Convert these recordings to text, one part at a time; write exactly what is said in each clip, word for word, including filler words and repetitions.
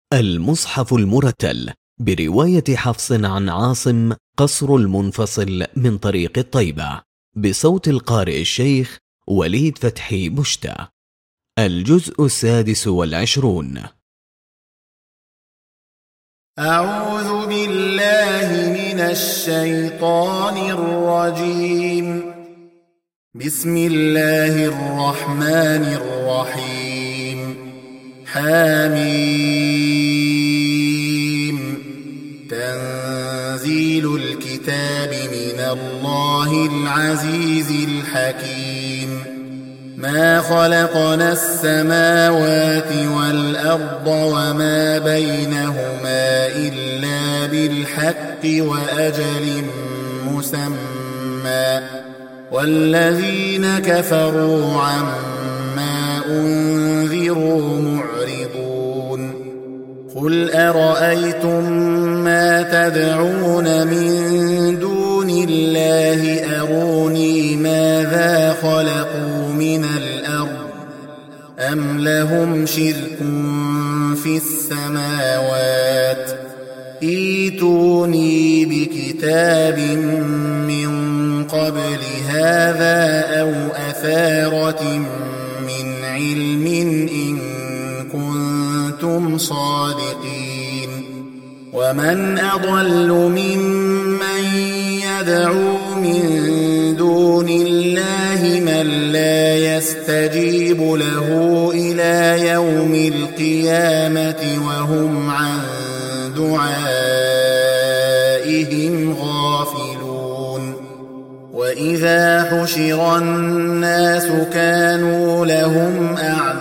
المصحف المرتل برواية حفص عن عاصم قصر المنفصل من طريق الطيبة بصوت القارئ الشيخ وليد فتحي بشتى. الجزء السادس والعشرون. أعوذ بالله من الشيطان الرجيم. بسم الله الرحمن الرحيم. حميم. تنزيل الكتاب من الله العزيز الحكيم. ما خلقنا السماوات والأرض وما بينهما إلا بالحق وأجل مسمى، والذين كفروا عما أنذروا معرضون. قل أرأيتم ما تدعون من دون الله أروني ماذا خلقوا من الأرض أم لهم شرك في السماوات ائتوني بكتاب من قبل هذا أو أثارة من علم إن كنتم صادقين. ومن أضل ممن يدعو من دون الله من لا يستجيب له إلى يوم القيامة وهم عن دعائهم غافلون. وإذا حشر الناس كانوا لهم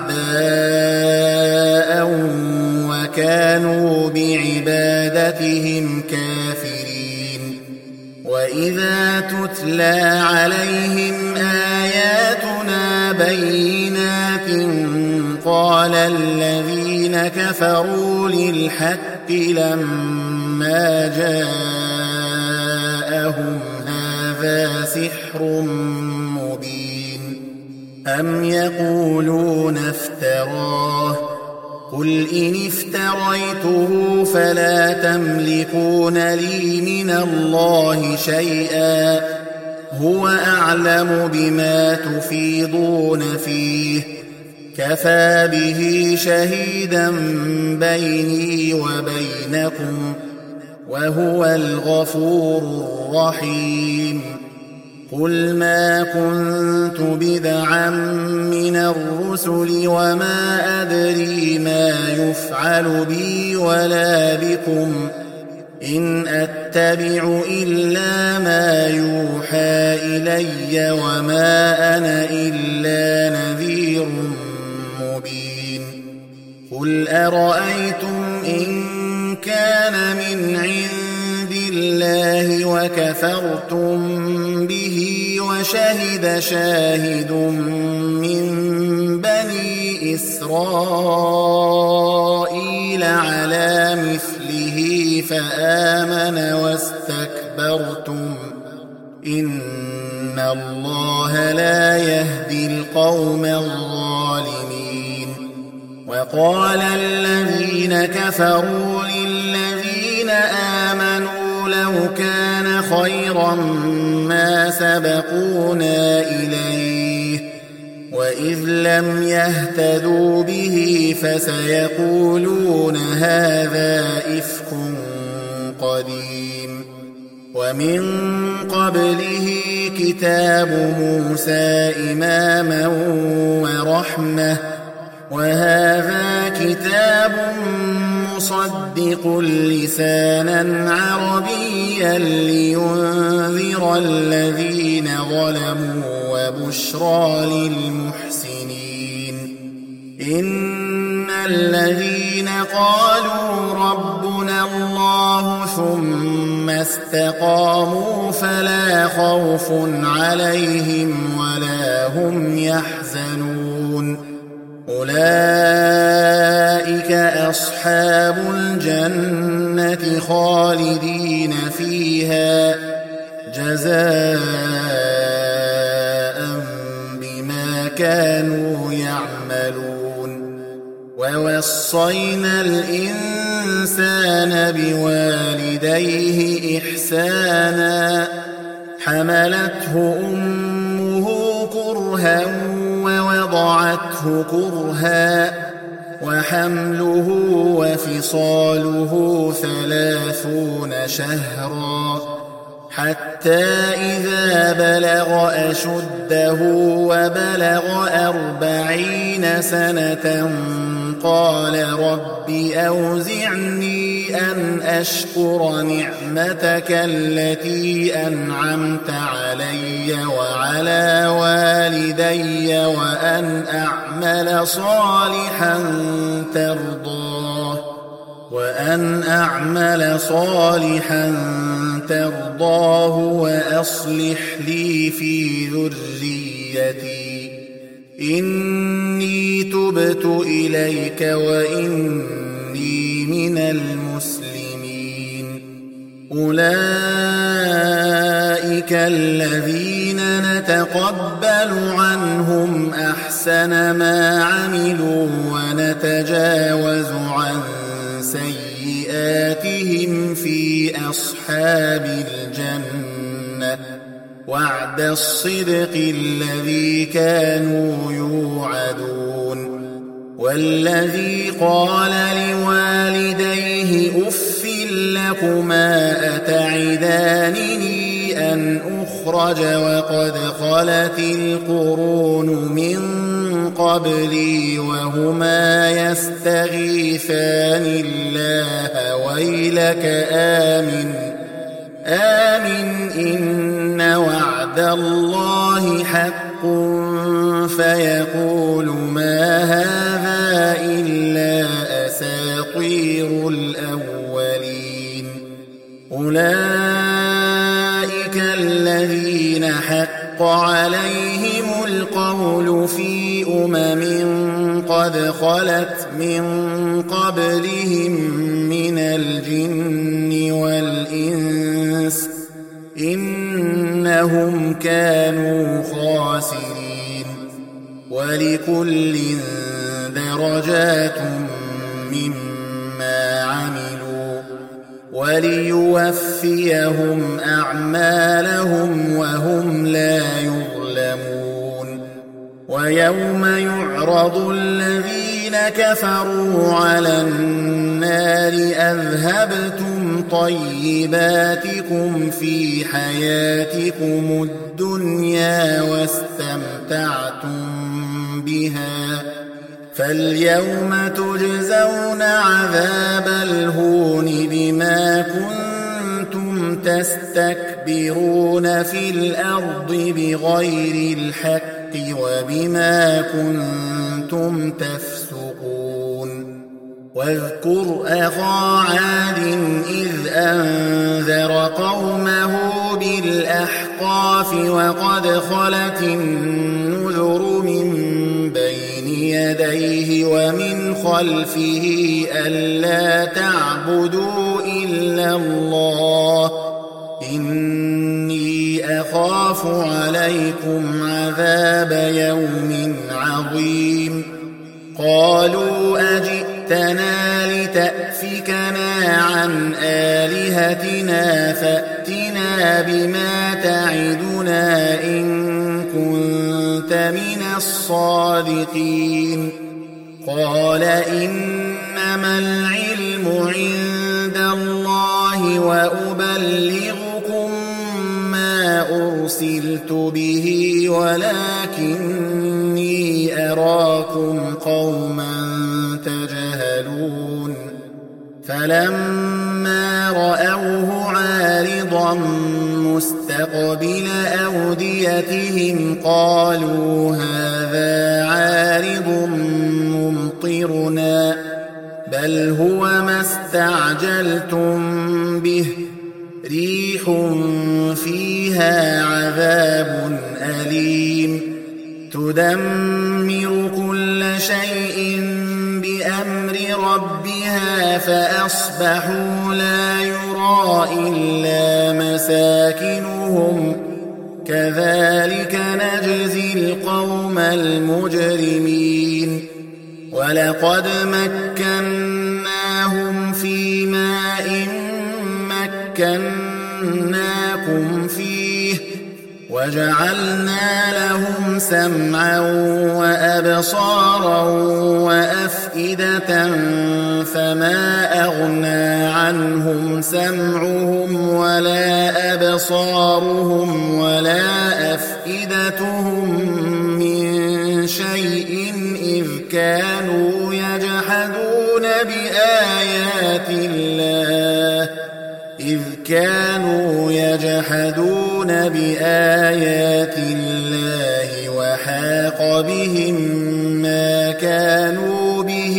أعداء وكانوا بعبادتهم كافرين. وإذا تتلى عليهم آياتنا بينات قال الذين كفروا للحق لما جاءهم هذا سحر مبين. أم يقولون افتراه قل إن افتريته فلا تملكون لي من الله شيئا هو أعلم بما تفيضون فيه كفى به شهيدا بيني وبينكم وهو الغفور الرحيم. قل ما كنت بدعا من الرسل وما أدري ما يفعل بي ولا بكم إن أتبع إلا ما يوحى إلي وما أنا إلا نذير مبين. قل أرأيتم إن كان من عند الله وكفرتم به وشهد شاهد من بني إسرائيل على مثله فآمن واستكبرتم إن الله لا يهدي القوم الظالمين. وقال الذين كفروا للذين آمنوا لو كان خيرا ما سبقونا إليه وإذ لم يهتدوا به فسيقولون هذا إفك قديم. ومن قبله كتاب موسى إماما ورحمة وهذا كتاب مصدق لسانا عربيا لينذر الذين ظلموا وبشرى للمحسنين. إن الذين قالوا ربنا الله ثم استقاموا فلا خوف عليهم ولا هم يحزنون أولئك أصحاب الجنة خالدين فيها جزاء بما كانوا يعملون. ووصينا الإنسان بوالديه إحسانا حملته أمه كرها ووضعته كرها وحمله وفصاله ثلاثون شهرا حتى إذا بلغ أشده وبلغ أربعين سنة قال رب أوزعني أن أشكر نعمتك التي أنعمت علي وعلى والدي وأن أعمل صالحا ترضاه وأن أعمل صالحا ترضاه وأصلح لي في ذريتي إني تبت إليك وإني من المسلمين أولئك الذين نتقبل عنهم أحسن ما عملوا ونتجاوز عن سيئاتهم في أصحاب الجنة وعد الصدق الذي كانوا يوعدون والذي قال لوالديه أف لكما أتعدانني أن أخرج وقد خلت القرون من قبلي وهما يستغيثان الله ويلك آمن آمن إن وعد الله حق فيقول ما هذا إلا أساطير الأولين أولئك الذين حق عليهم القول في أمم قد خلت من قبلهم من الجن والإنس إنهم كانوا خاسرين ولكل درجات مما عملوا وليوفيهم أعمالهم وهم لا يظلمون ويوم يعرض الذين كفروا على النار أذهبتم طيباتكم في حياتكم الدنيا واستمتعتم بها فاليوم تجزون عذاب الهون بما كنتم تستكبرون في الأرض بغير الحق وبما كنتم تفسقون واذكر أخا عاد إذ أنذر قومه بالأحقاف وقد خلت النذر من بين يديه ومن خلفه ألا تعبدوا إلا الله إني أخاف عليكم عذاب يوم عظيم قالوا أجئتنا لتأفكنا عن آلهتنا فأتنا بما تعدنا إن كنت من الصادقين قال إنما العلم عند الله وأبلغكم ما أرسلت به ولكني أراكم قوما تجهلون فلما رأوه عارضا مستقبل أوديتهم قالوا هذا عارض ممطرنا بل هو ما استعجلتم به ريح فيها عذاب أليم تدمر كل شيء بأمر ربها فأصبحوا لا يرى إلا مساكنهم كذلك نجزي القوم المجرمين ولقد مكناهم في ماء مكناكم فيه وجعلنا لهم سمعا وأبصارا وأفئدة فما أغنى عنهم سمعهم ولا أبصارهم ولا أفئدتهم من شيء إذ كانوا يجحدون بآيات الله إذ كانوا يجحدون بآيات الله وحاق بهم ما كانوا به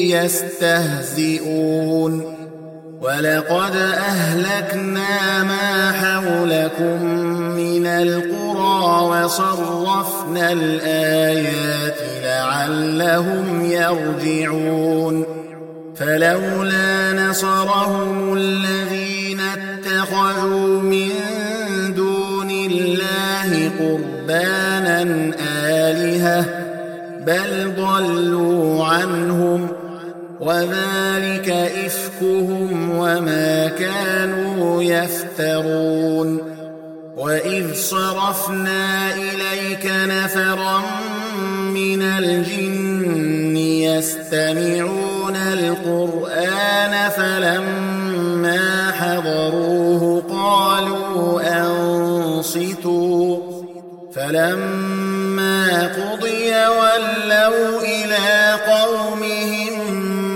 يستهزئون ولقد أهلكنا ما حولكم من القرى وصرفنا الآيات لعلهم يرجعون فلولا نصرهم الذين اتخذوا من دون الله قربانا آلهة بل ضلوا عنهم وذلك إفكهم وما كانوا يفترون وإذ صرفنا إليك نفرا من الجن يستمعون القرآن فلما حضروه قالوا أنصتوا فلما قضي ولوا إلى قومهم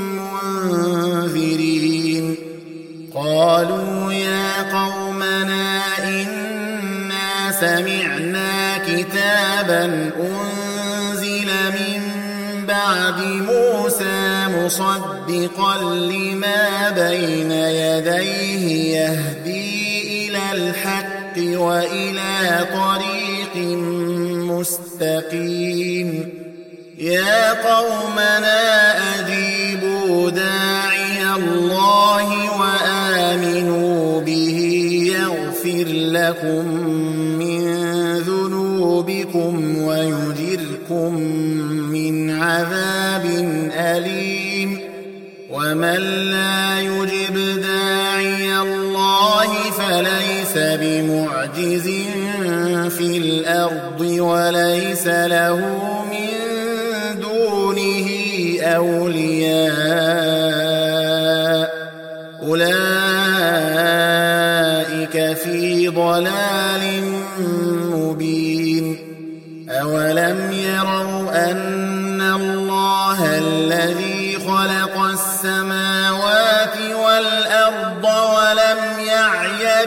منذرين قالوا يا قومنا إنا سمعنا كتابا أنزل من بعد موسى مصدقا لما بين يديه يهدي إلى الحق وإلى طريق مستقيم يا قومنا أجيبوا داعي الله وآمنوا به يغفر لكم من ذنوبكم ويجركم من عذاب أليم ومن لا يجب داعي الله فليس بمعجز في الأرض وليس له من دونه أولياء أولئك في ضلال مبين أولم يروا أن الله الذي خلق السماوات والأرض ولم يعي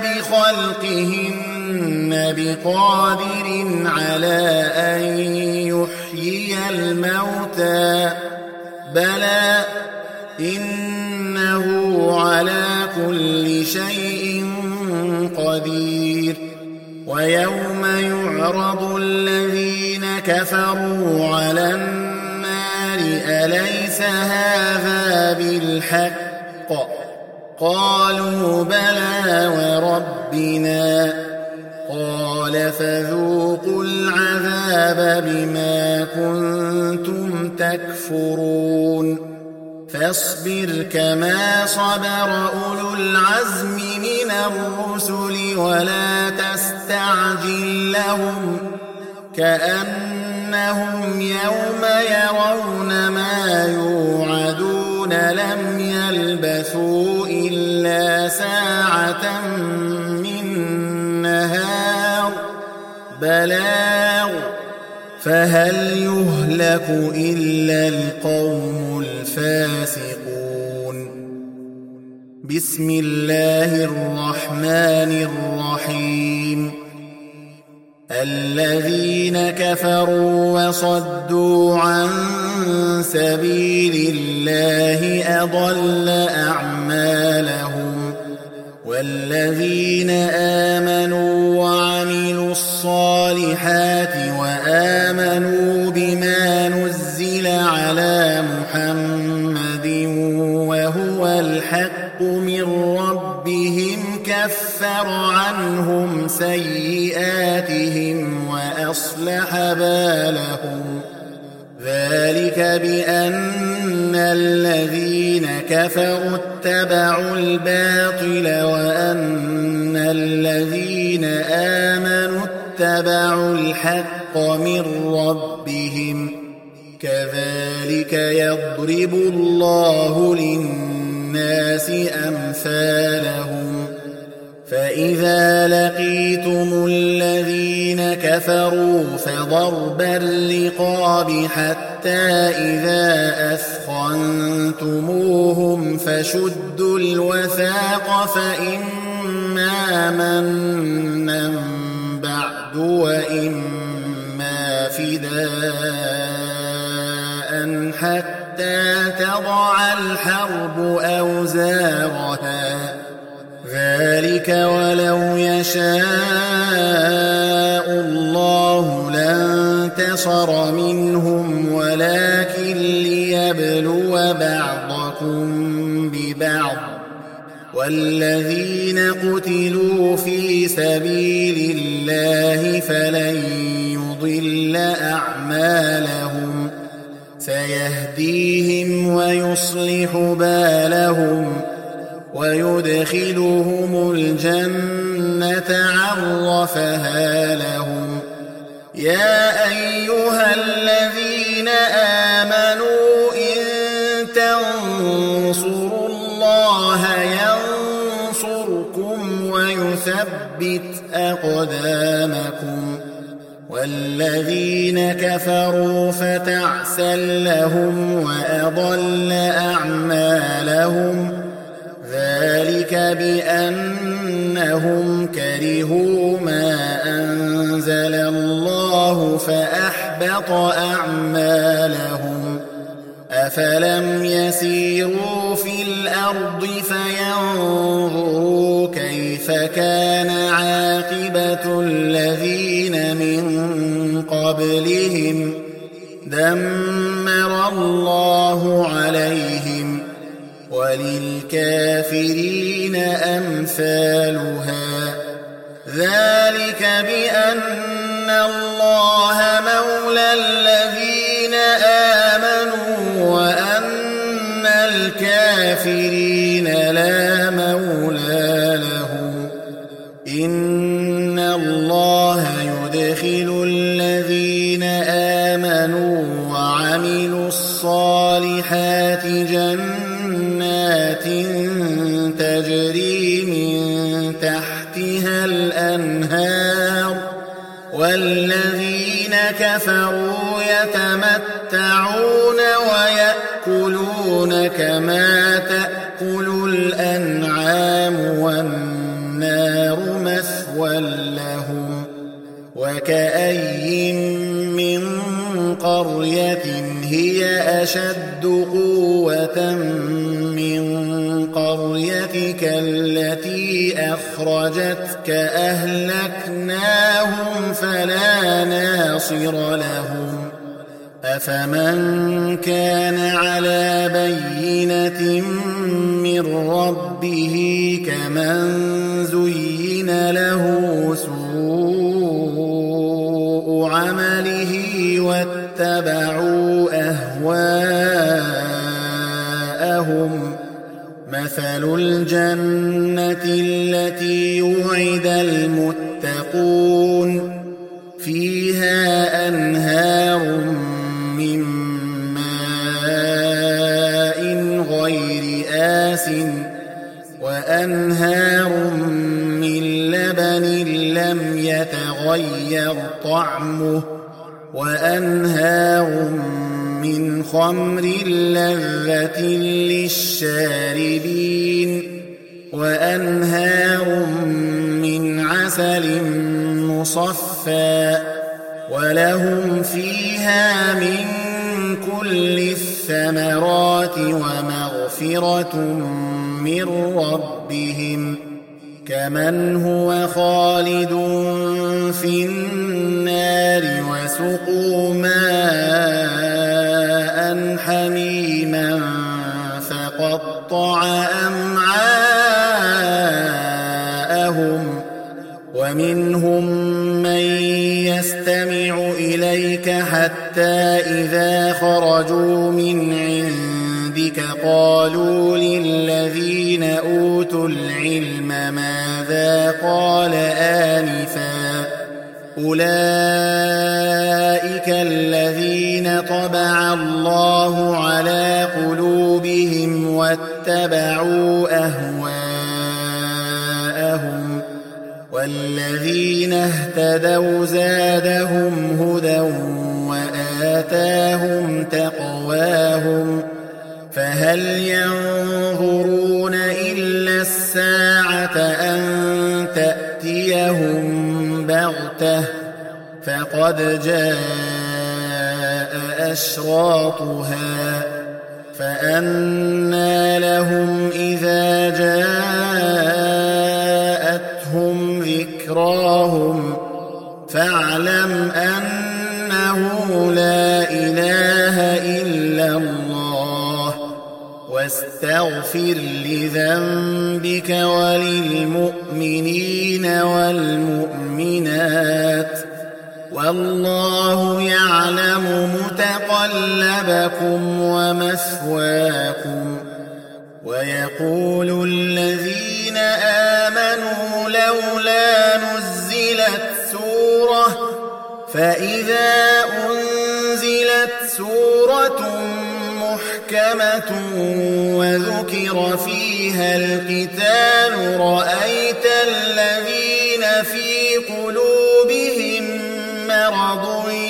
بخلقهن بقادر على أن يحيي الموتى بلى إنه على كل شيء قدير ويوم يعرض الذين كفروا على النار أليس هذا بالحق قالوا بلى وربنا قال فذوقوا العذاب بما كنتم تكفرون فاصبر كما صبر أولو العزم من الرسل ولا تستعجل لهم كأنهم يوم يرون ما يوعدون لم يلبثوا إلا ساعة من نهار بلاغ فهل يهلك إلا القوم الفاسقون بسم الله الرحمن الرحيم الذين كفروا وصدوا عن سبيل الله أضل أعمالهم والذين آمنوا وعملوا الصالحات وآمنوا بما نزل على محمد وهو الحق من ربهم كفر عنهم سيئاتهم وأصلح بالهم ذلك بأن الذين كفروا اتبعوا الباطل وأن الذين آمنوا اتبعوا الحق من ربهم كذلك يضرب الله للناس أمثالهم فإذا لقيتم الذين كفروا فضرب الرقاب حتى إذا أثخنتموهم فشدوا الوثاق فإما منا بعد وإما فداء حتى تضع الحرب أوزارها ذلك ولو يشاء الله لانتصر منهم ولكن ليبلو بعضكم ببعض والذين قتلوا في سبيل الله فلن يضل أعمالهم سيهديهم ويصلح بالهم ويدخلهم الجنة عرفها لهم يا أيها الذين آمنوا إن تنصروا الله ينصركم ويثبت أقدامكم والذين كفروا فتعسا لهم وأضل أعمالهم ذلك بأنهم كرهوا ما أنزل الله فأحبط أعمالهم أفلم يسيروا في الأرض فينظروا كيف كان عاقبة الذين من قبلهم دمر الله عليهم وللكافرين أمثالها ذلك بأن الله مولى الذين آمنوا وأن الكافرين لا مولى لهم إن الله يدخل الذين آمنوا وعملوا الصالحات جنات تجري من تحتها الأنهار والذين كفروا يتمتعون ويأكلون كما تأكل الأنعام والنار مثوى لهم وكأي من قرية هي أشد قوة من قريتك التي أخرجتك أهلكناهم فلا ناصر لهم أفمن كان على بينة من ربه كمن زين له سوء عمله واتبعوا أهواءهم مثل الجنة التي وعد المتقون فيها أنهار من ماء غير آسٍ وأنهار من لبن لم يتغير طعمه وأنهار من خمر لذة للشاربين وأنهار من عسل مصفى ولهم فيها من كل الثمرات ومغفرة من ربهم كمن هو خالد في النار وسقوا ماء حميما فقطع أمعاءهم ومنهم من يستمع إليك إليك حتى إذا خرجوا من عندك قالوا للذين أوتوا العلم ماذا قال آنفا أولئك الذين طبع الله على قلوبهم واتبعوا أهواءهم والذين اهتدوا زادهم هدى وآتاهم تقواهم فهل ينظرون إلا الساعة أن تأتيهم بغتة فقد جاء أشراطها فأنى لهم إذا جاءتهم ذكراهم فاعلم أنه لا إله إلا الله واستغفر لذنبك وللمؤمنين والمؤمنات والله يعلم متقلبكم ومثواكم ويقول الذين آمنوا لولا نزلت سورة فإذا أنزلت سورة محكمة وذكر فيها القتال رأيت الذين في قلوبهم مرض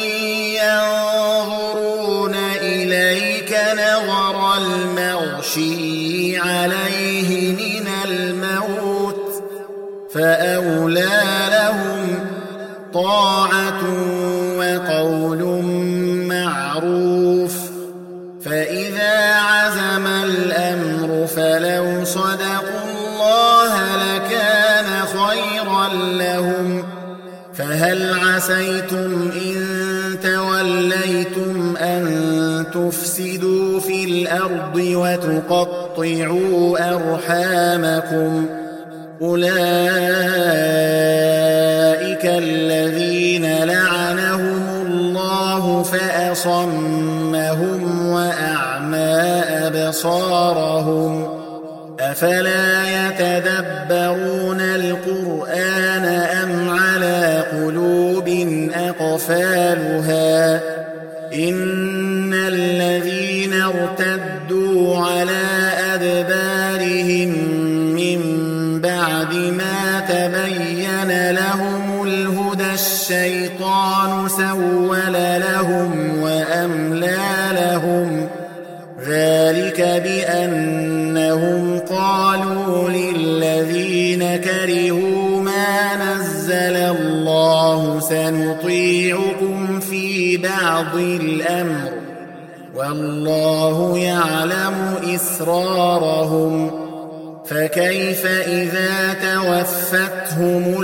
ينظرون إليك نظر المغشي عليه من الموت فأولى لهم طاعة وقول معروف فإذا عزم الأمر فلو صدقوا الله لكان خيرا لهم فهل عسيتم إن توليتم أن تفسدوا في الأرض وتقطعوا أرحامكم أولئك الذين لعنهم الله فأصمهم وأعمى أبصارهم أفلا يتدبرون القرآن أم على قلوب أقفالها إن الذين ارتدوا على أدبارهم من بعد ما تبين لهم الهدى الشيطان سول لهم وأملى لهم ذلك بأنهم قالوا للذين كرهوا ما نزل الله سنطيعكم في بعض الأمر والله يعلم إسرارهم فكيف إذا توفتهم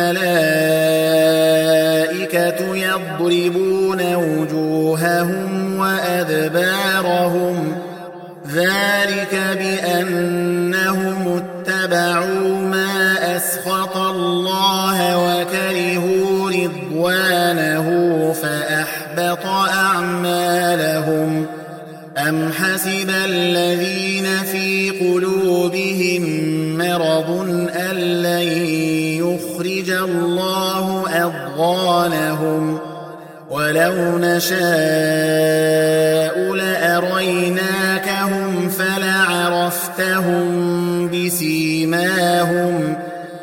الملائكة يضربون وجوههم وأدبارهم ذلك بأنهم اتبعوا ما أسخط الله وكرهوا رضوانه فأحبط أعمالهم أم حسب الذين في قلوبهم مرض أن لن يخرج الله أضغانهم ولو نشاء لأريناكهم فلعرفتهم بسيماهم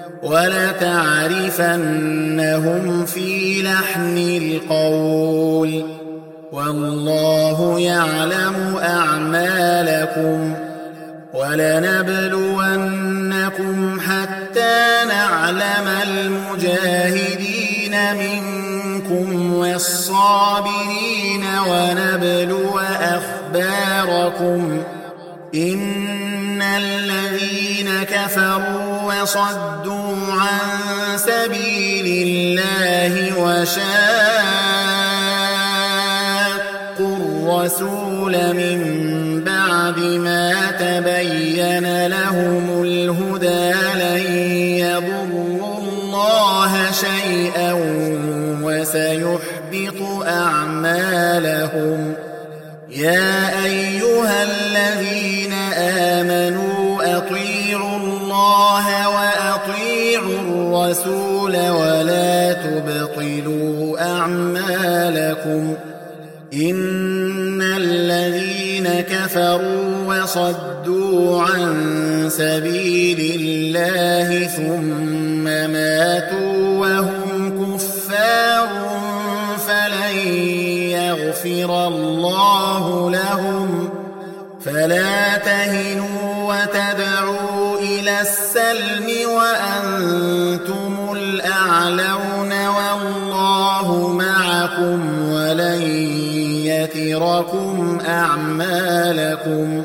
ولتعرفنهم في لحن القول والله يعلم أعمالكم ولنبلونكم حتى نعلم المجاهدين منكم والصابرين ونبلو أخباركم إن الذين كفروا وصدوا عن سبيل الله وشاقوا الرسول من بعد ما تبين لهم الهدى لن يضروا الله شيئا وسيحبط أعمالهم لهم يا أيها الذين آمنوا أطيعوا الله وأطيعوا الرسول ولا تبطلوا أعمالكم إن الذين كفروا وصدوا عن سبيل الله ثم ماتوا وهم كفار فلن يغفر الله لهم فلا تهنوا وتدعوا إلى السلم وأنتم الأعلون والله معكم ولن يتركم أعمالكم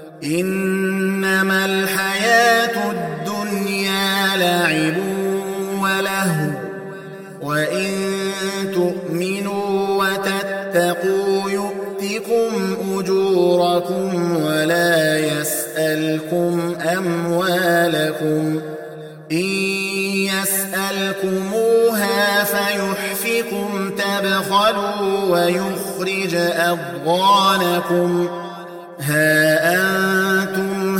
إنما الحياة الدنيا لعب ولهو وإن تؤمنوا وتتقوا يؤتكم أجوركم ولا يسألكم أموالكم إن يسألكموها فيحفكم تبخلوا ويخرج أضغانكم ها أنتم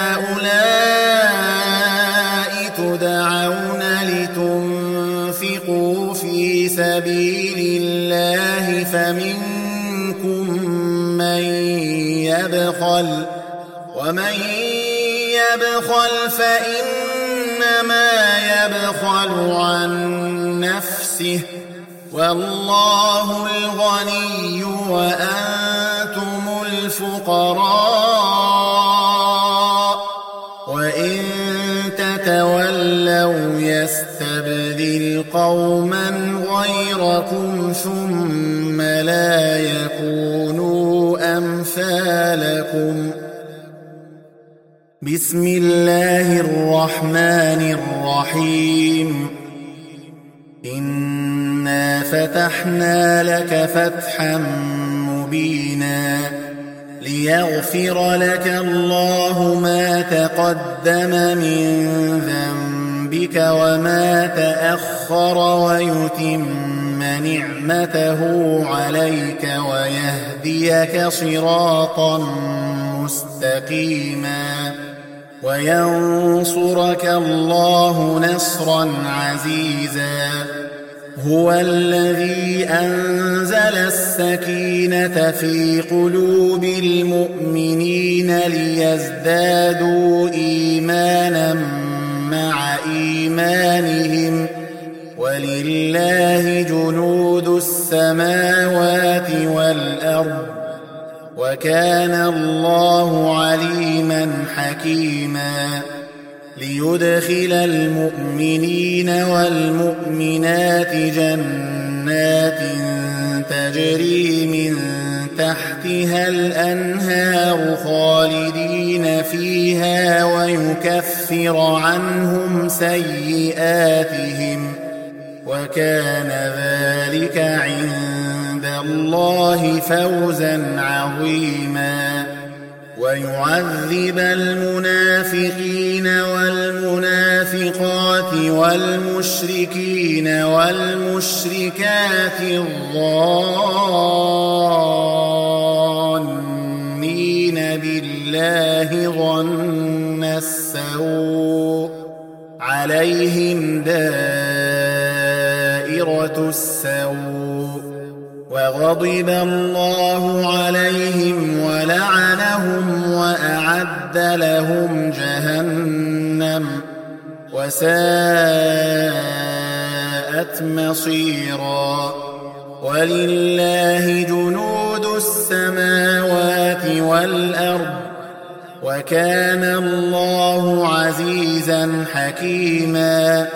هؤلاء تدعون لتنفقوا في سبيل الله فمنكم من يبخل ومن يبخل فإنما يبخل عن نفسه والله الغني وأنتم الفقراء وإن تتولوا يستبدل قوما غيركم ثم لا يكونوا أمثالكم بسم الله الرحمن الرحيم إنا فتحنا لك فتحا مبينا ليغفر لك الله ما تقدم من ذنبك وما تأخر ويتم نعمته عليك ويهديك صراطا مستقيما وينصرك الله نصرا عزيزا هو الذي أنزل السكينة في قلوب المؤمنين ليزدادوا إيمانا مع إيمانهم ولله جنود السماوات والأرض وكان الله عليما حكيما ليدخل المؤمنين والمؤمنات جنات تجري من تحتها الأنهار خالدين فيها ويكفر عنهم سيئاتهم وكان ذلك عند الله فوزا عظيما ويعذب المنافقين والمنافقات والمشركين والمشركات الظانين بالله ظن السوء عليهم دائرة السوء وغضب الله عليهم ولعنهم وأعد لهم جهنم وساءت مصيرا ولله جنود السماوات والأرض وكان الله عزيزا حكيما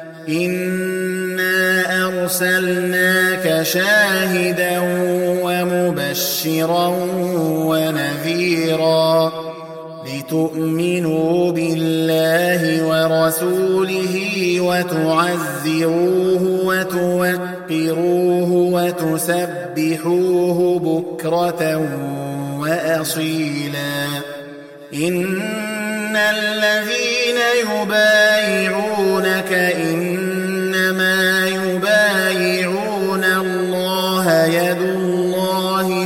إنا أرسلناك شاهدا ومبشرا ونذيرا لتؤمنوا بالله ورسوله وتعزروه وتوقروه وتسبحوه بكرة وأصيلا إن الذين يبايعونك إنما يبايعون الله يد الله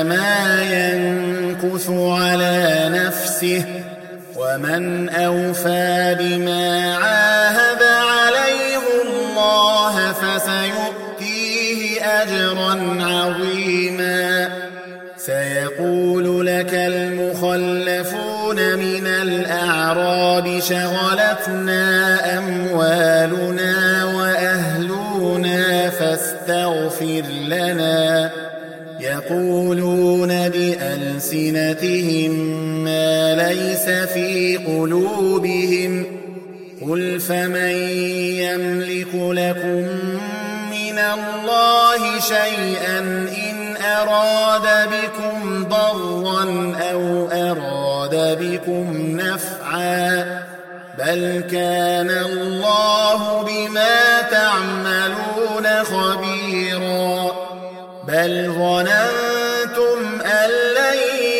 إنما ينكث على نفسه ومن أوفى بما عاهد عليه الله فسيؤتيه أجرا عظيما سيقول لك المخلفون من الأعراب شغلتنا أموالنا وأهلنا فاستغفر لنا يقولون بألسنتهم ما ليس في قلوبهم قل فمن يملك لكم من الله شيئا إن أراد بكم ضرا أو أراد بكم نفعا بل كان الله بما تعملون خبيرا بل ظننتم أن لن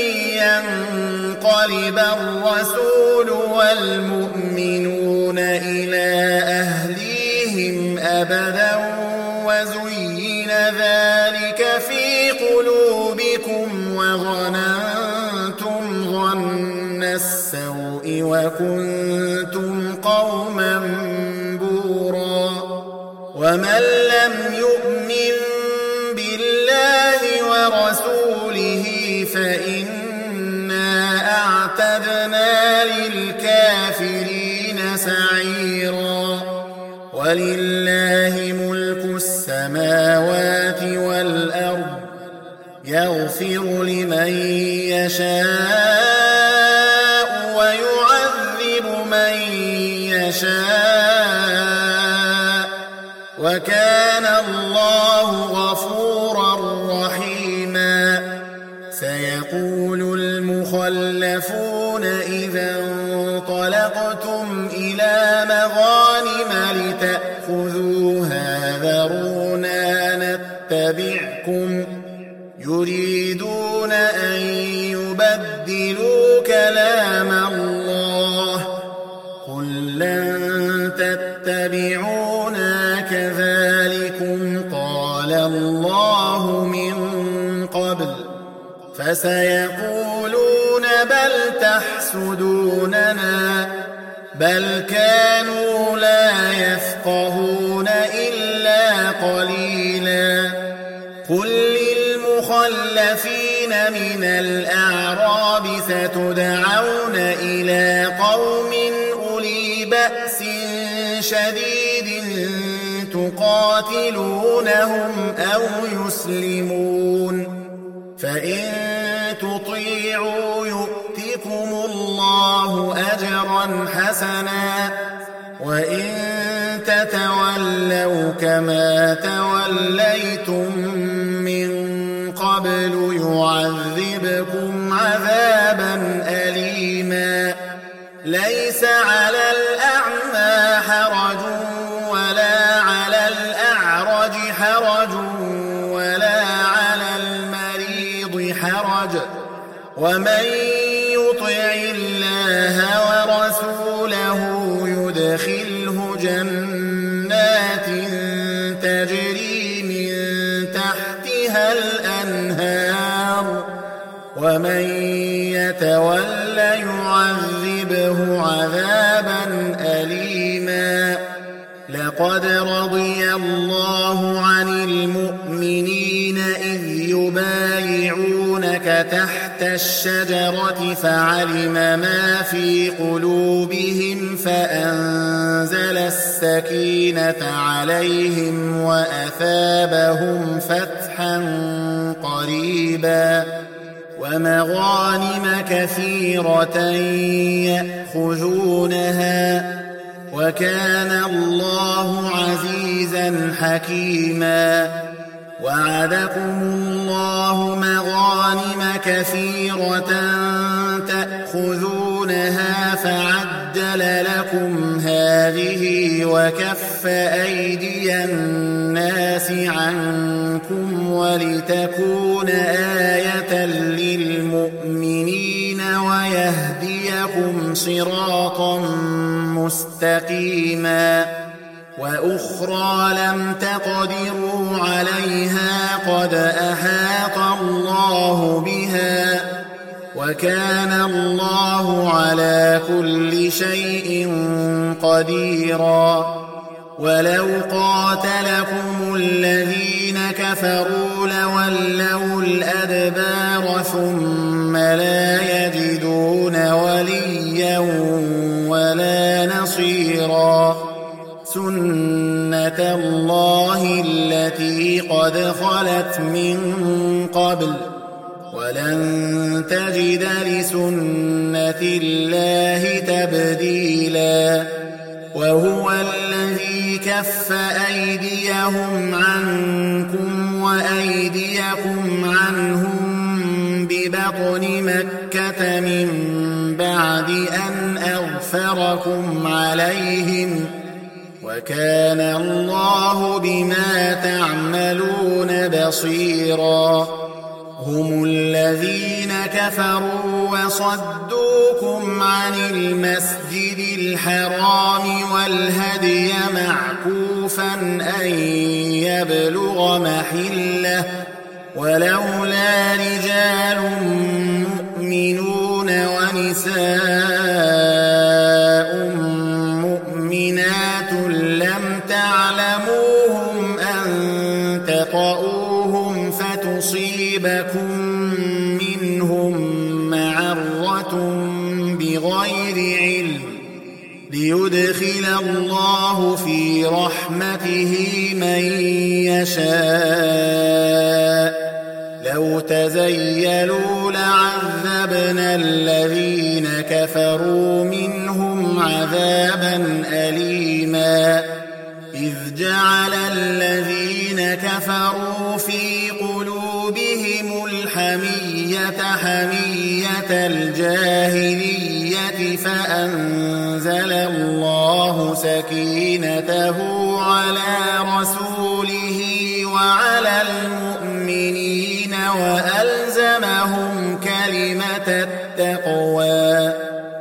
ينقلب الرسول والمؤمنون إلى أهليهم أبدا وزين ذلك في قلوبكم وظننتم ظن السوء وكنتم قوما بورا ومن لم يؤمن بالله ورسوله فإنا أعتدنا للكافرين سعيرا ولله ملك السماوات والأرض يغفر لمن يشاء ويعذب من يشاء وكان الله غفورا رحيما سيقول المخلفون إذا انطلقتم إلى مغانم لتأخذوها ذرونا نتبعكم يريدون أن يبدلوا كلام الله قل لن تتبعونا كذلكم قال الله من قبل فسيقولون بل تحسدوننا بل كانوا لا يفقهون إلا قليلا قل للمخلفين من الأعراب ستدعون إلى قوم أولي بأس شديد تقاتلونهم أو يسلمون فإن تطيعوا يؤتكم الله أجرا حسنا وإن تتولوا كما توليتم من قبل يعذبكم عذابا أليما ليس على الأعمى حرج ولا على الأعرج حرج ولا على المريض حرج ومن يطع الله ورسوله يدخله جنات تجري من تحتها الأنهار ومن يتول يعذبه عذابا أليما لقد رضي الله عن المؤمنين إذ يبايعونك تحت الشجرة فعلم ما في قلوبهم فأنزل السكينة عليهم وأثابهم فتحا قريبا ومغانم كثيرة يأخذونها وكان الله عزيزا حكيما وعدكم الله مغانم كثيرة تأخذونها فعجل لكم هذه وكف أيدي الناس عنكم ولتكون آية للمؤمنين ويهديكم صراطا مستقيما وأخرى لم تقدروا عليها قد أحاط الله الله بها وكان الله على كل شيء قديرا ولو قاتلكم الذين كفروا لولوا الأدبار ثم لا يجدون وليا ولا نصيرا سنة الله التي قد خلت من قبل ولن تجد لسنة الله تبديلا وهو الذي كف أيديهم عنكم وأيديكم عنهم ببطن مكة من بعد أن أغفركم عليهم وكان الله بما تعملون بصيرا هم الذين كفروا وصدوكم عن المسجد الحرام والهدي معكوفا أن يبلغ محله ولولا رجال مؤمنون ونساء مؤمنات لم تعلموهم أن تطؤوهم فتصيبكم منهم معرة بغير علم ليدخل الله في رحمته من يشاء لو تزيلوا لعذبنا الذين كفروا منهم عذابا أليما إذ جعل الذين كفروا في قلوبهم الحمية حمية الجاهلية فأنزل الله سكينته على رسوله وعلى المؤمنين وألزمهم كلمة التقوى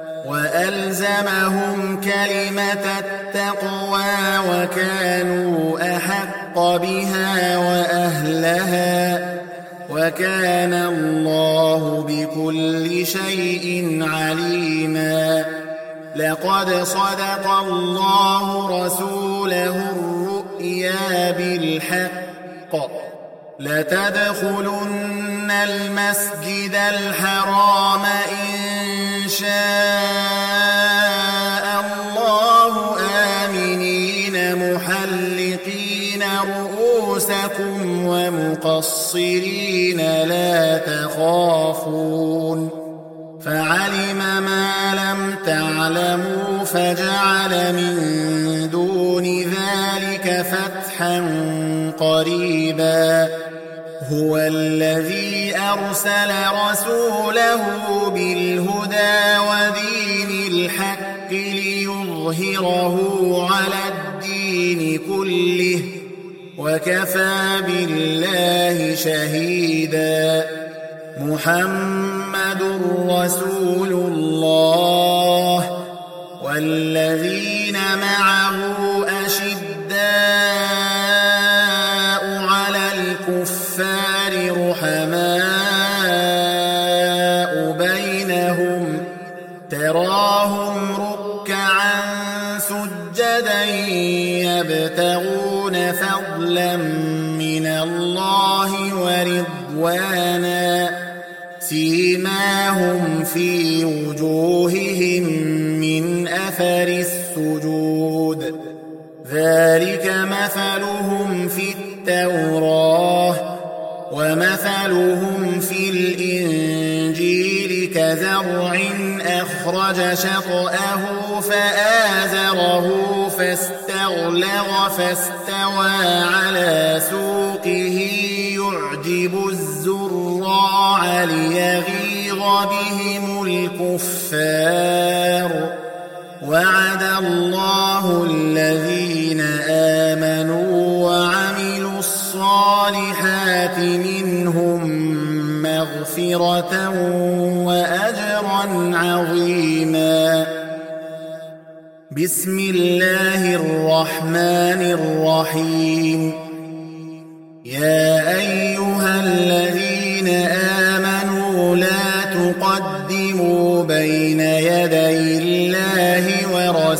وألزمهم كلمة التقوى وكانوا أحق بها وأهلها وكان الله بكل شيء عليما لقد صدق الله رسوله الرؤيا بالحق لتدخلن المسجد الحرام إن شاء الله آمنين محلقين رؤوسكم ومقصرين لا تخافون فعلم ما لم تعلموا فجعل من دون ذلك فتحا قريبا هو الذي أرسل رسوله بالهدى ودين الحق ليظهره على الدين كله وكفى بالله شهيدا محمد رسول الله والذين معه أشداء على الكفار رحماء بينهم تراهم ركعا سجدا يبتغون فضلا من الله ورضوانا سيماهم في وجوههم من أثر السجود ذلك مثلهم في التوراة ومثلهم في الإنجيل كزرع أخرج شطأه فآزره فاستغلظ فاستوى على سوقه يعجب الزراع ليغيظ بهم الكفار وعد الله الذين آمنوا وعملوا الصالحات منهم مغفرة وأجرا عظيما بسم الله الرحمن الرحيم يا أيها الذين آمنوا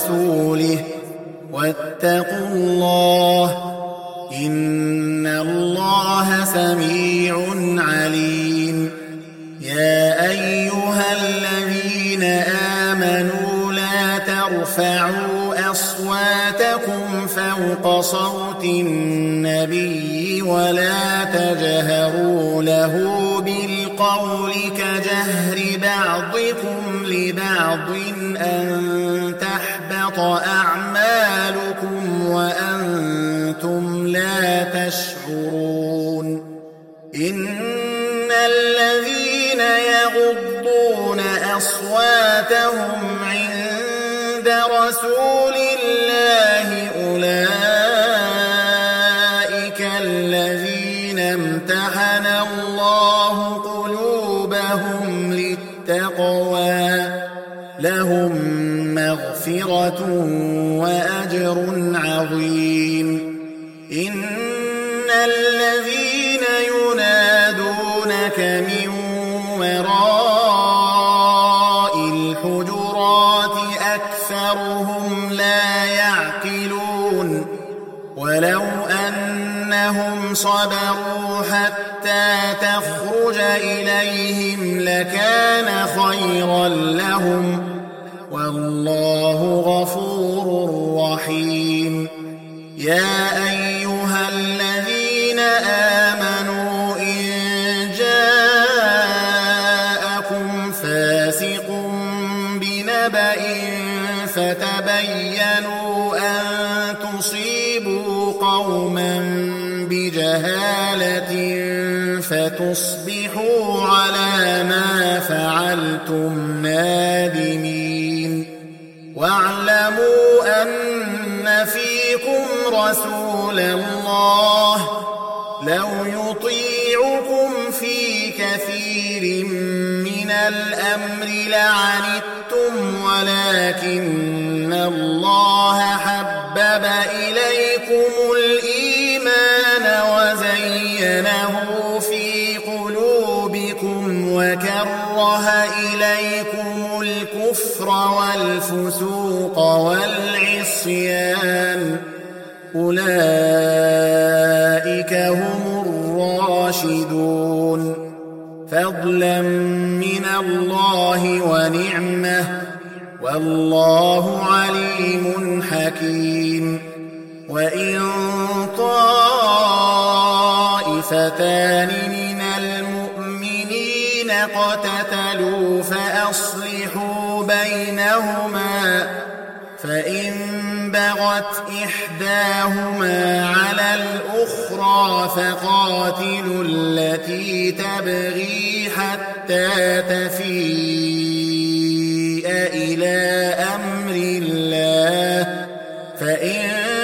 ورسوله واتقوا الله إن الله سميع عليم. يا أيها الذين آمنوا لا ترفعوا أصواتكم فوق صوت النبي ولا تجهروا له بالقول كجهر بعضكم لبعض أن تحبط أعمالكم وأنتم لا تشعرون. إن الذين يغضون أصواتهم عند رسول الله أولئك الذين امتحن الله قلوبهم للتقوى لهم مغفرة وأجر عظيم. إن الذين ينادونك من وراء الحجرات أكثرهم لا يعقلون. ولو أنهم صبروا حتى تخرج إليهم لكان خيرا لهم والله غفور رحيم. يا أيها الذين آمنوا إن جاءكم فاسق بنبأ فتبينوا أن تصيبوا قوما بجهالة فتصبحوا على ما فعلتم نادمين. واعلموا أن فيكم رسول الله لو يطيعكم في كثير من الأمر لعنتم ولكن الله حبب إليكم الإيمان وزينه في قلوبكم وكره إليكم الكفر والفسوق والعصيان أولئك هم الراشدون فضلا من الله ونعمة والله عليم حكيم. وإن طائفتان من المؤمنين اقتتلوا فأصلحوا بينهما فإن بغت إحداهما على الأخرى فقاتلوا التي تبغي حتى تفيء إلى أمر الله فإن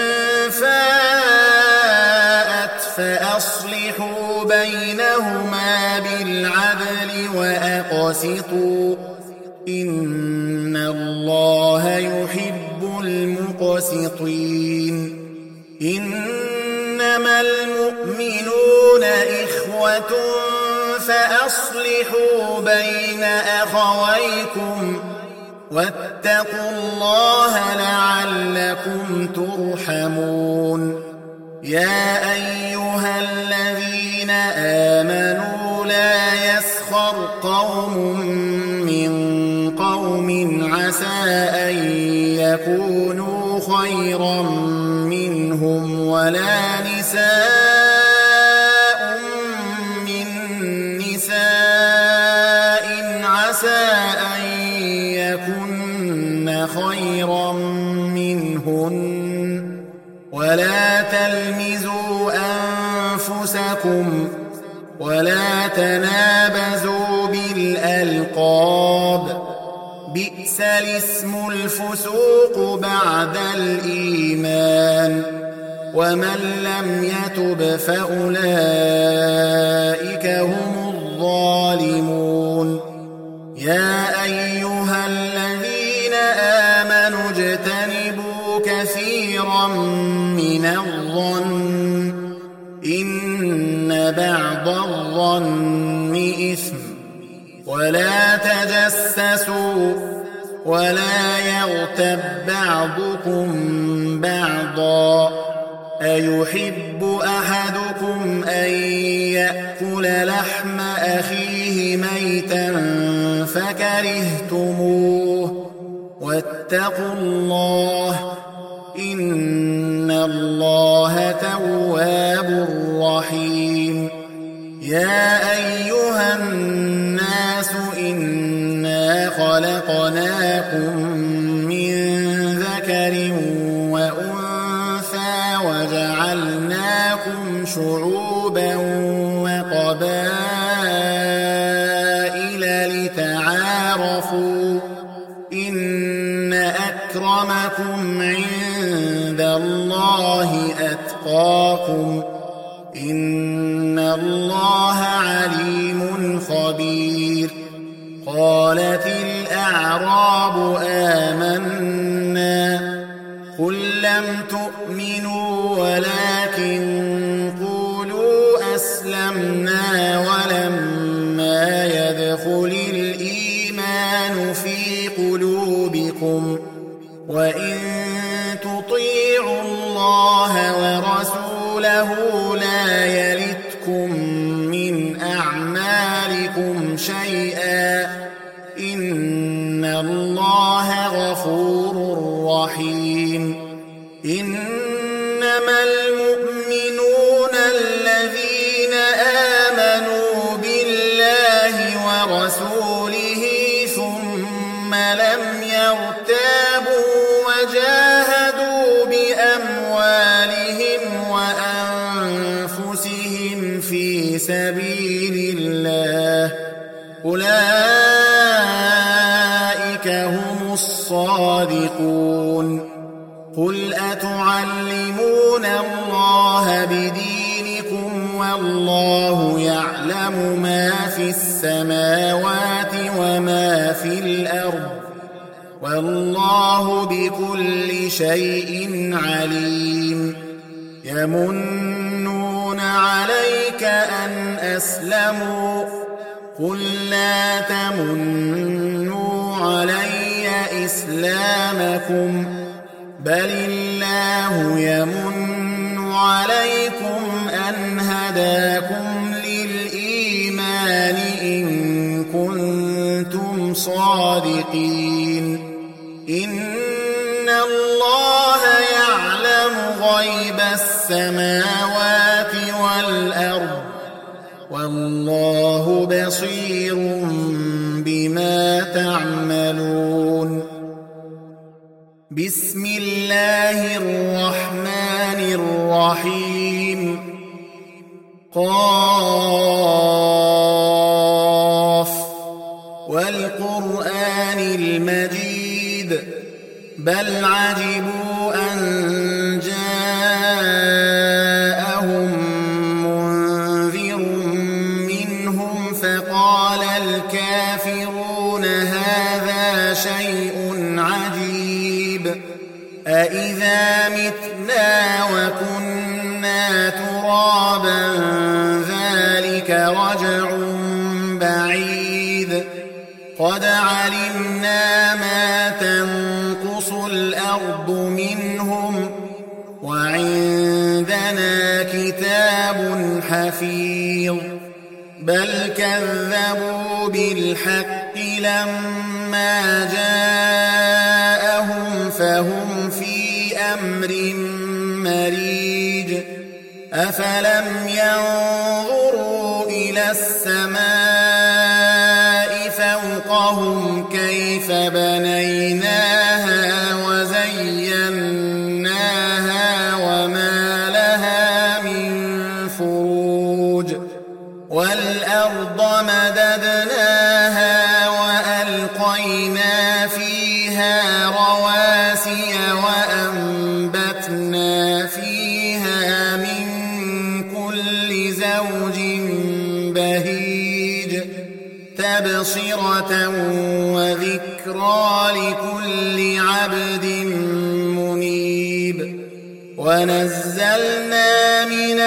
فاءت فأصلحوا بينهما بالعدل وأقسطوا إن الله يحب المقسطين. إنما المؤمنون إخوة فأصلحوا بين أخويكم واتقوا الله لعلكم ترحمون. يا أيها الذين آمنوا لا يسخر قوم من قوم عسى أن يكونوا خيرا منهم ولا نساء من نساء عسى أن يكن خيرا منهن ولا تلمزوا أنفسكم ولا تنابزوا بالألقاب بئس الاسم الفسوق بعد الإيمان ومن لم يتب فأولئك هم الظالمون. يا أيها الذين آمنوا اجتنبوا كثيرا من الظن إن بعض الظن إثم ولا تجسسوا ولا يغتب بعضكم بعضا أيحب أحدكم أن يأكل لحم أخيه ميتا فكرهتموه واتقوا الله إن الله تواب رحيم يا أيها الناس إنا خلقناكم من ذكر وأنثى وجعلناكم شعوبا وقبائل لتعارفوا إن أكرمكم عند الله أتقاكم إن الله عليم خبير قالت الأعراب آمنا قل لم تؤمنوا ولكن قولوا أسلمنا ولما يدخل الإيمان في قلوبكم وإن تطيعوا الله ورسوله لا يلتكم من أعمالكم شيئا إن الله غفور رحيم إنما المؤمنون الذين آمنوا بالله ورسوله ثم لم يرتابوا وجاهدوا بأموالهم وأنفسهم في سبيل الله أولئك هم الصادقون قل أتعلمون الله بدينكم والله يعلم ما في السماوات وما في الأرض والله بكل شيء عليم يمنون عليك أن أسلموا قل لا تمنوا علي إسلامكم بل الله يمن عليكم أن هداكم للإيمان إن كنتم صادقين إن الله يعلم غيب السماوات والأرض والله بصير بما تعملون بسم الله الرحمن الرحيم قاف والقرآن المجيد بل عجبوا أن جاءهم منذر منهم فقال الكافرون هذا شيء عجيب أإذا متنا وكنا ترابا ذلك رجع بعيد قد علمنا ما تنقص الأرض منهم وعندنا كتاب حفيظ بل كذبوا بالحق لما جاءهم فهم في أمر مريج أفلم ينظروا إلى السماء فوقهم كيف بنيناها وزيناها وما لها من فروج والأرض مددناها وألقينا فيها رواسي وأنبتنا فيها من كل زوج بهيج تبصرة وذكرى لكل عبد منيب ونزلنا من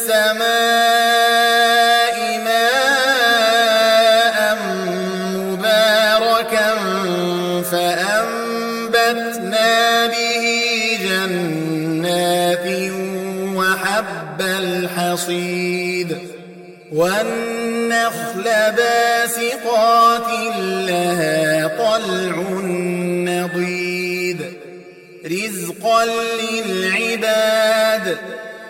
السماء ماء مباركا فأنبتنا حصيد والنخل باسقات لها طلع نضيد رزقا للعباد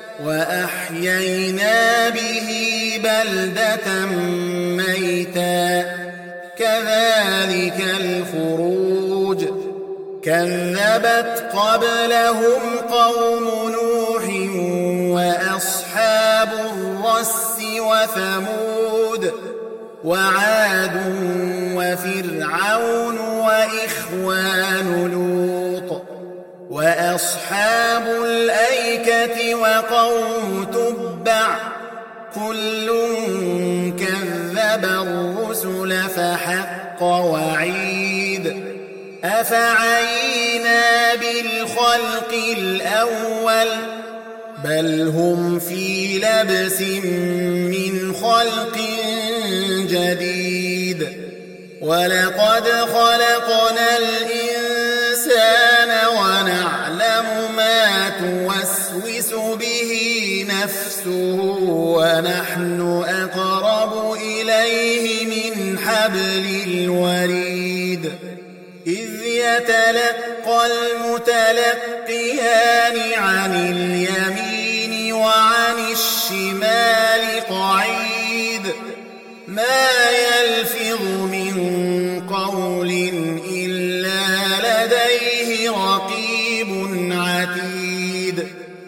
وأحيينا به بلدة ميتا كذلك الخروج كذبت قبلهم قوم نوح وأصحاب الرس وثمود وعاد وفرعون وإخوان لوط وأصحاب الأيكة وقوم تبع كل كذب الرسل فحق وعيد أفعينا بالخلق الأول بل هم في لبس من خلق جديد ولقد خلقنا الإنسان ونعلم ما توسوس به نفسه ونحن أقرب إليه من حبل الوريد إذ يتلقى المتلقيان عن اليمين وعن الشمال قعيد ما يلفظ من قول إلا لديه رقيب عتيد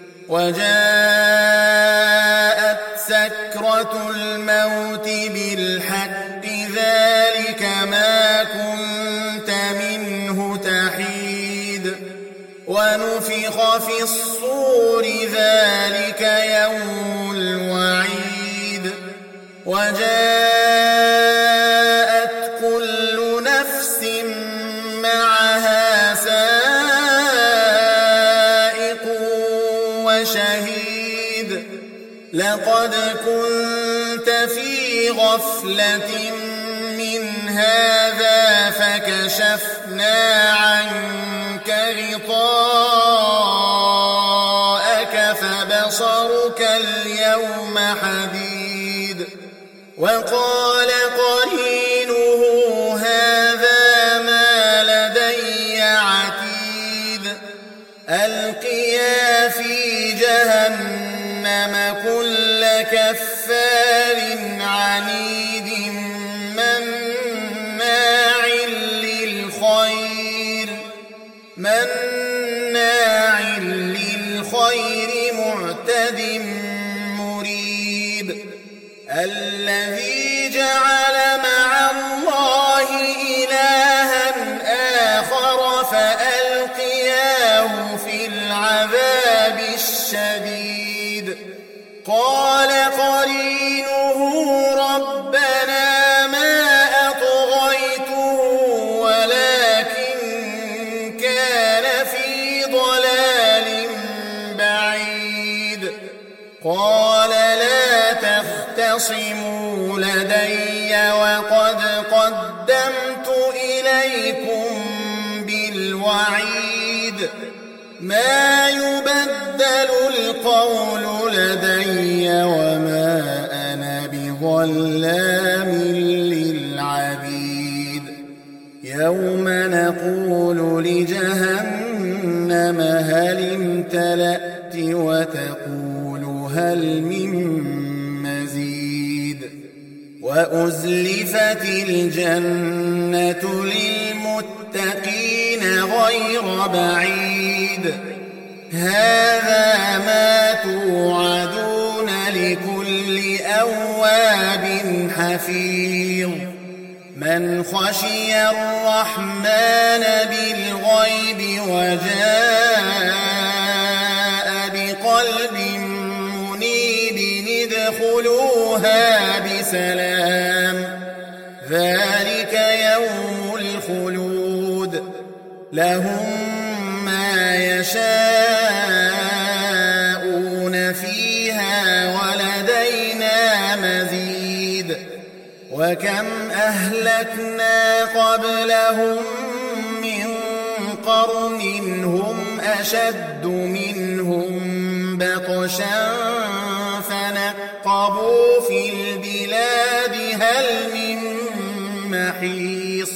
وجاءت سكرة الموت بالحق ذلك ما كنت منه تحيد ونفخ في الصور ذلك يوم الوعيد وجاءت كل نفس معها سائق وشهيد لقد كنت في غفلة من هذا فكشفنا عنك غطاءك فبصرك اليوم حديد وقال قرينه هذا ما لدي عتيد ألقيا في جهنم كل كفار عنيد مناع للخير مناع للخير معتد مريب الذي جعل مع الله إلها آخر فألقياه في العذاب الشديد قال قرينه ربنا ما أطغيته ولكن كان في ضلال بعيد قال لا تختصموا لدي وقد قدمت إليكم بالوعيد ما يبدل القول لدي وما أنا بظلام للعبيد يوم نقول لجهنم هل امتلأت وتقول هل من مزيد وأزلفت الجنة للمتقين غير بعيد هذا ما توعدون لكل أواب حفيظ من خشي الرحمن بالغيب وجاء بقلب منيب ادخلوها بسلام ذلك يوم الخلود لهم ما يشاءون فيها ولدينا مزيد وكم أهلكنا قبلهم من قرن هم أشد منهم بطشا فنقبوا هل من محيص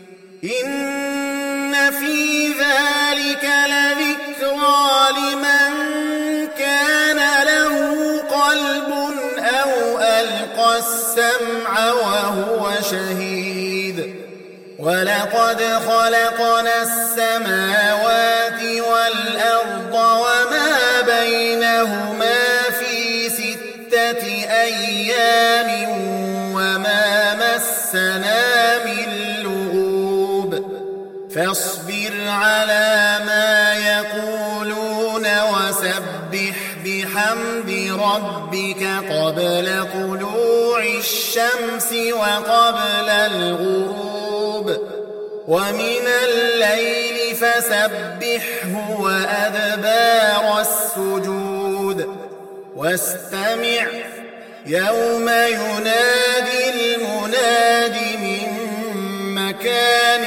إن في ذلك لذكرى لمن كان له قلب أو ألقى السمع وهو شهيد ولقد خلقنا السماوات والأرض وما بينهما في ستة أيام وما مسنا من لغوب فاصبر على ما يقولون وسبح بحمد ربك قبل طلوع الشمس وقبل الغروب ومن الليل فسبحه وأدبار السجود واستمع يوم ينادي المناد من مكان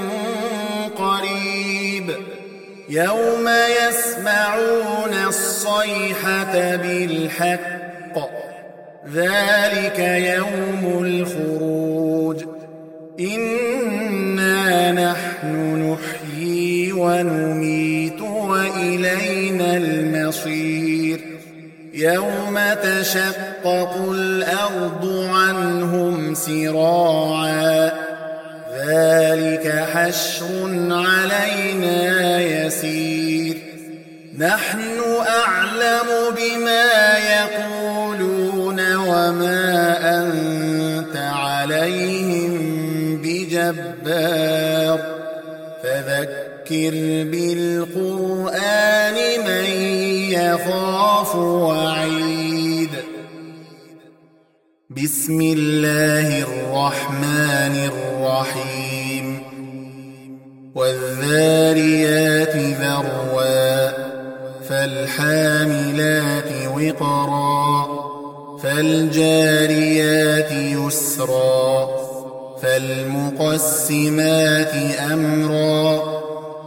قريب يوم يسمعون الصيحة بالحق ذلك يوم الخروج إنا نحن نحيي ونميت وإلينا المصير يوم تشقق الأرض عنهم سراعا ذلك حشر علينا يسير نحن أعلم بما يقولون وما أنت عليهم بجبار فذكر بالقرآن من يخاف وعيد بسم الله الرحمن الرحيم والذاريات ذروا فالحاملات وقرا فالجاريات يسرا فالمقسمات أمرا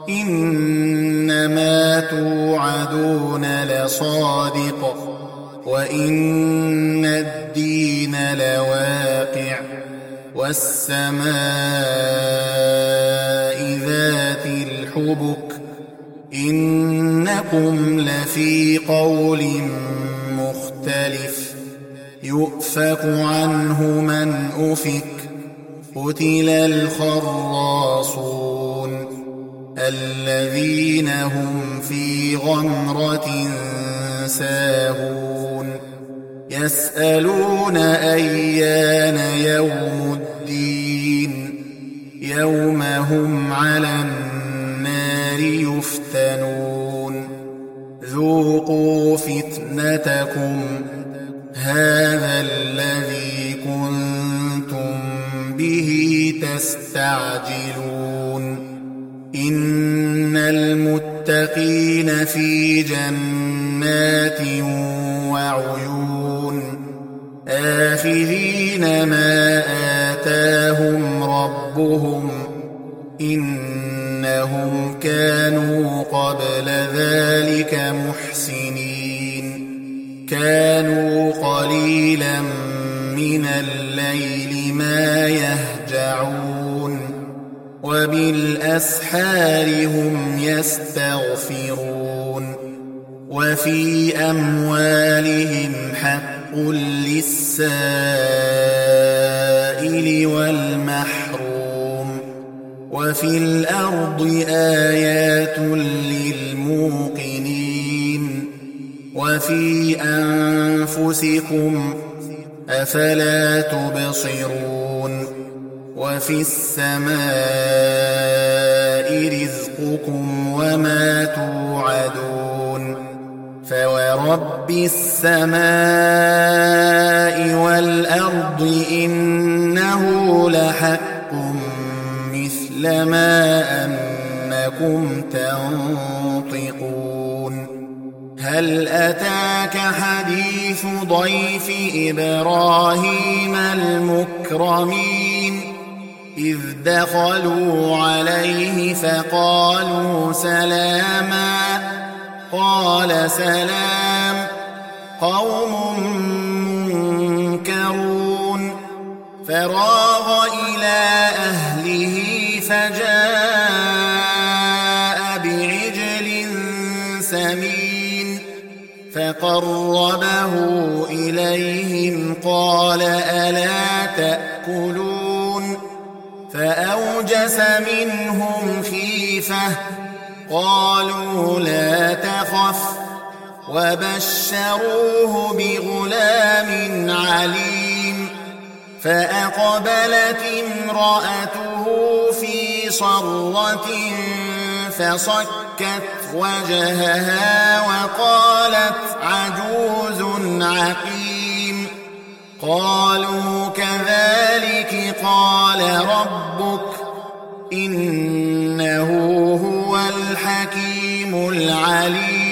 إنما توعدون لصادق وإن الدين لواقع والسماء ذات الحبك إنكم لفي قول مختلف يؤفك عنه من أفك قتل الخراصون الذين هم في غمرة ساهون يسألون أيان يوم الدين يوم هم على النار يفتنون ذوقوا فتنتكم هذا الذي كنتم به تستعجلون إن المتقين في جنات وعيون آخذين ما آتاهم ربهم إنهم كانوا قبل ذلك محسنين كانوا قليلا من الليل ما يهجعون وبالأسحار هم يستغفرون وفي أموالهم حق للسائل والمحروم وفي الأرض آيات للموقنين وفي أنفسكم أفلا تبصرون وفي السماء رزقكم وما توعدون فورب السماء والأرض إنه لحق مثل ما أنكم تنطقون هل أتاك حديث ضيف إبراهيم المكرمين إذ دخلوا عليه فقالوا سلاما قال سلام قوم منكرون فراغ إلى أهله فجاء بعجل سمين فقربه إليهم قال ألا تأكلون فأوجس منهم خيفة قالوا لا تخف وبشروه بغلام عليم فأقبلت امرأته في صرة فصكت وجهها وقالت عجوز عقيم قالوا كذلك قال ربك إنه هو الحكيم العليم